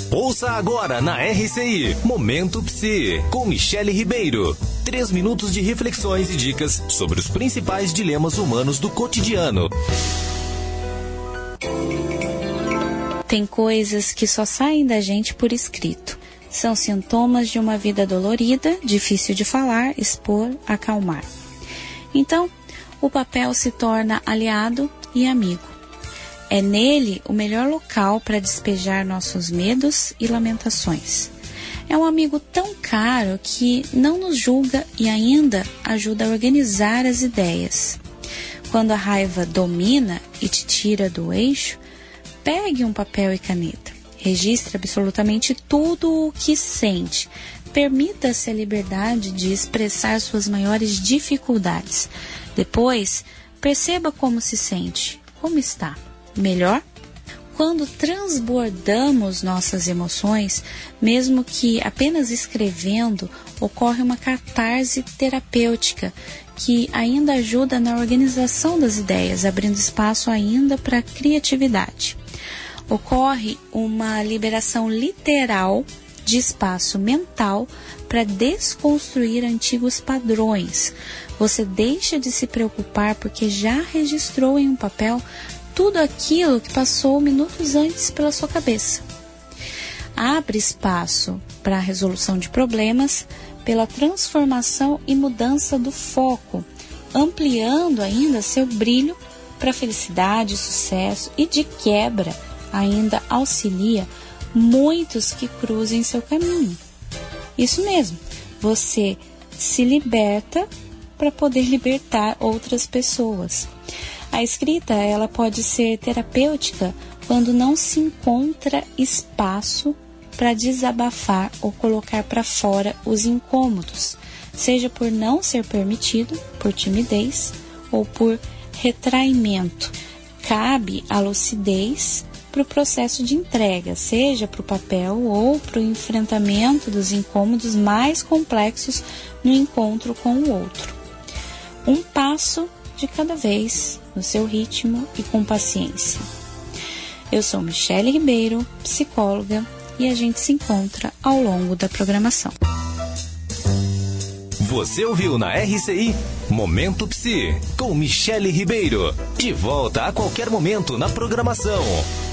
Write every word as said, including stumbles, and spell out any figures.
Ouça agora na R C I, Momento Psi, com Michele Ribeiro. Três minutos de reflexões e dicas sobre os principais dilemas humanos do cotidiano. Tem coisas que só saem da gente por escrito. São sintomas de uma vida dolorida, difícil de falar, expor, acalmar. Então, o papel se torna aliado e amigo. É nele o melhor local para despejar nossos medos e lamentações. É um amigo tão caro que não nos julga e ainda ajuda a organizar as ideias. Quando a raiva domina e te tira do eixo, pegue um papel e caneta. Registre absolutamente tudo o que sente. Permita-se a liberdade de expressar suas maiores dificuldades. Depois, perceba como se sente, como está. Melhor? Quando transbordamos nossas emoções, mesmo que apenas escrevendo, ocorre uma catarse terapêutica que ainda ajuda na organização das ideias, abrindo espaço ainda para a criatividade. Ocorre uma liberação literal de espaço mental para desconstruir antigos padrões. Você deixa de se preocupar porque já registrou em um papel tudo aquilo que passou minutos antes pela sua cabeça. Abre espaço para a resolução de problemas pela transformação e mudança do foco, ampliando ainda seu brilho para felicidade, sucesso e, de quebra, ainda auxilia muitos que cruzem seu caminho. Isso mesmo, você se liberta para poder libertar outras pessoas. A escrita, ela pode ser terapêutica quando não se encontra espaço para desabafar ou colocar para fora os incômodos, seja por não ser permitido, por timidez ou por retraimento. Cabe a lucidez para o processo de entrega, seja para o papel ou para o enfrentamento dos incômodos mais complexos no encontro com o outro. Um passo de cada vez, no seu ritmo e com paciência. Eu sou Michele Ribeiro, psicóloga, e a gente se encontra ao longo da programação. Você ouviu na R C I Momento Psi, com Michele Ribeiro. De volta a qualquer momento na programação.